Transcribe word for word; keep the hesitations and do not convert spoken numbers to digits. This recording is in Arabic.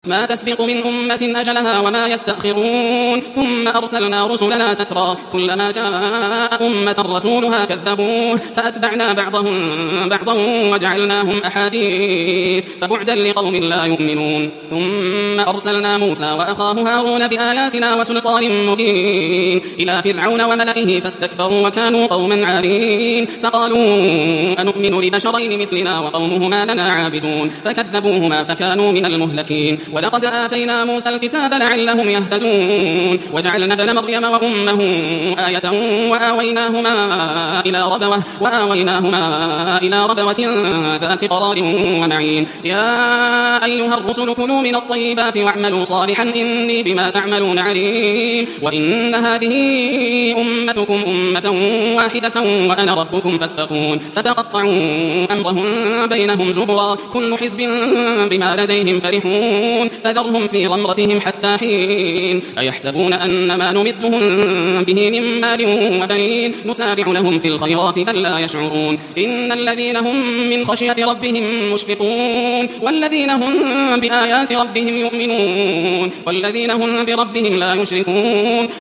ما تسبق من أمة أجلها وما يستأخرون ثم أرسلنا رسلنا تترى كلما جاء أمة رسولها كذبوه فأتبعنا بعضهم بعضا وجعلناهم أحاديث فبعدا لقوم لا يؤمنون ثم أرسلنا موسى وأخاه هارون بآياتنا وسلطان مبين إلى فرعون وملئه فاستكبروا وكانوا قوما عالين فقالوا أنؤمن لبشرين مثلنا وقومهما لنا عابدون فكذبوهما فكانوا من المهلكين ولقد آتينا موسى الكتاب لعلهم يهتدون وجعلنا ابن مريم وأمه آية وآويناهما إلى ربوة وآويناهما إلى ربوة ذات قرار ومعين يا أيها الرسل كلوا من الطيبات واعملوا صالحا إني بما تعملون عليم وإن هذه أمتكم أمة واحدة وأنا ربكم فاتقون فتقطعوا أمرهم بينهم زبرا كل حزب بما لديهم فرحون فذرهم في غمرتهم حتى حين أيحسبون أن ما نمدهم به من مال وبنين نسارع لهم في الخيرات بل لا يشعرون إن الذين هم من خشية ربهم مشفقون والذين هم بآيات ربهم يؤمنون والذين هم بربهم لا يشركون